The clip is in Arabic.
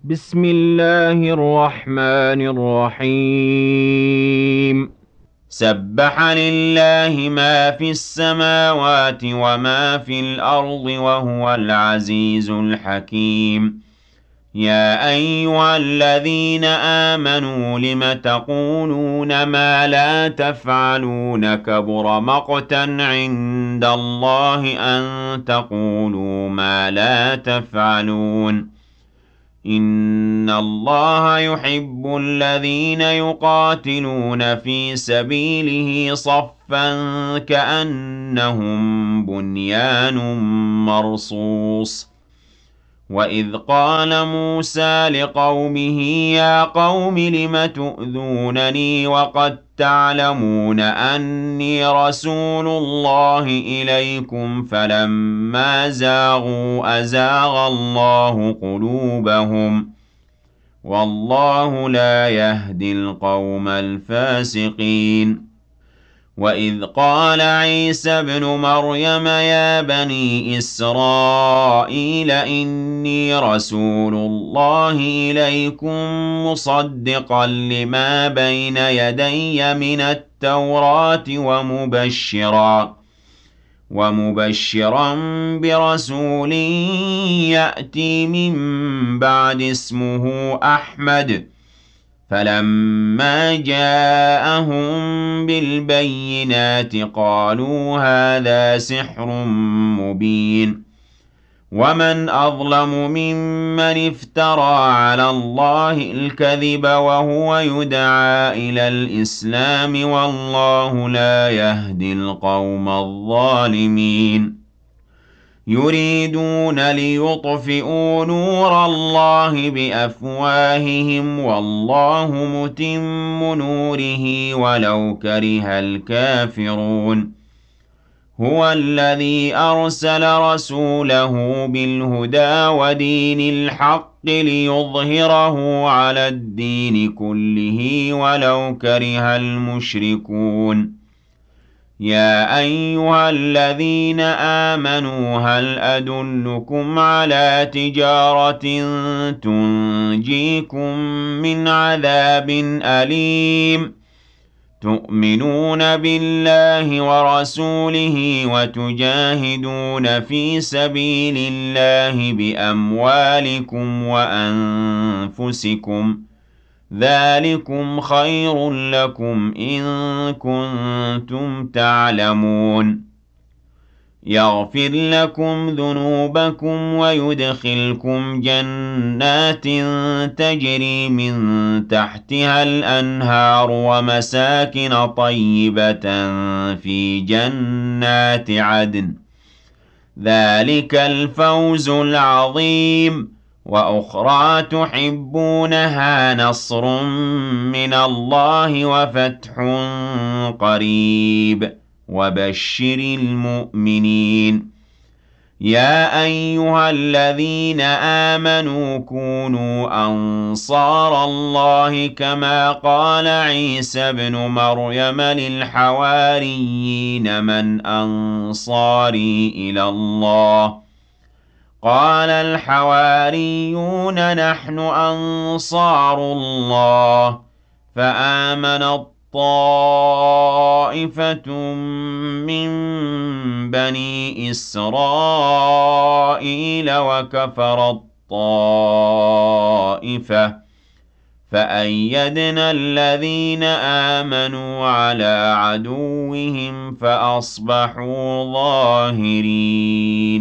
بسم الله الرحمن الرحيم. سبح لله ما في السماوات وما في الأرض وهو العزيز الحكيم. يا أيها الذين آمنوا لم تقولون ما لا تفعلون كبر مقتا عند الله أن تقولوا ما لا تفعلون. إن الله يحب الذين يقاتلون في سبيله صفا كأنهم بنيان مرصوص. وإذ قال موسى لقومه يا قوم لم تؤذونني وقد تعلمون أني رسول الله إليكم فلما زاغوا أزاغ الله قلوبهم والله لا يهدي القوم الفاسقين. وإذ قال عيسى ابن مريم يا بني إسرائيل إني رسول الله إليكم مصدقا لما بين يدي من التوراة ومبشرا برسول يأتي من بعد اسمه أحمد. فلما جاءهم بالبينات قالوا هذا سحر مبين. ومن أظلم ممن افترى على الله الكذب وهو يدعى إلى الإسلام والله لا يهدي القوم الظالمين. يريدون ليطفئوا نور الله بأفواههم والله متم نوره ولو كره الكافرون. هو الذي أرسل رسوله بالهدى ودين الحق ليظهره على الدين كله ولو كره المشركون. يا أيها الذين آمنوا هل أدلكم على تجارة تنجيكم من عذاب أليم تؤمنون بالله ورسوله وتجاهدون في سبيل الله بأموالكم وأنفسكم ذلكم خير لكم إن كنتم تعلمون. يغفر لكم ذنوبكم ويدخلكم جنات تجري من تحتها الأنهار ومساكن طيبة في جنات عدن ذلك الفوز العظيم. وأخرى تحبونها نصر من الله وفتح قريب وبشر المؤمنين. يا أيها الذين آمنوا كونوا أنصار الله كما قال عيسى ابن مريم للحواريين من أنصاري إلى الله قال الحواريون نحن أنصار الله. فآمنت طائفة من بني إسرائيل وكفرت طائفة فأيدنا الذين آمنوا على عدوهم فأصبحوا ظاهرين.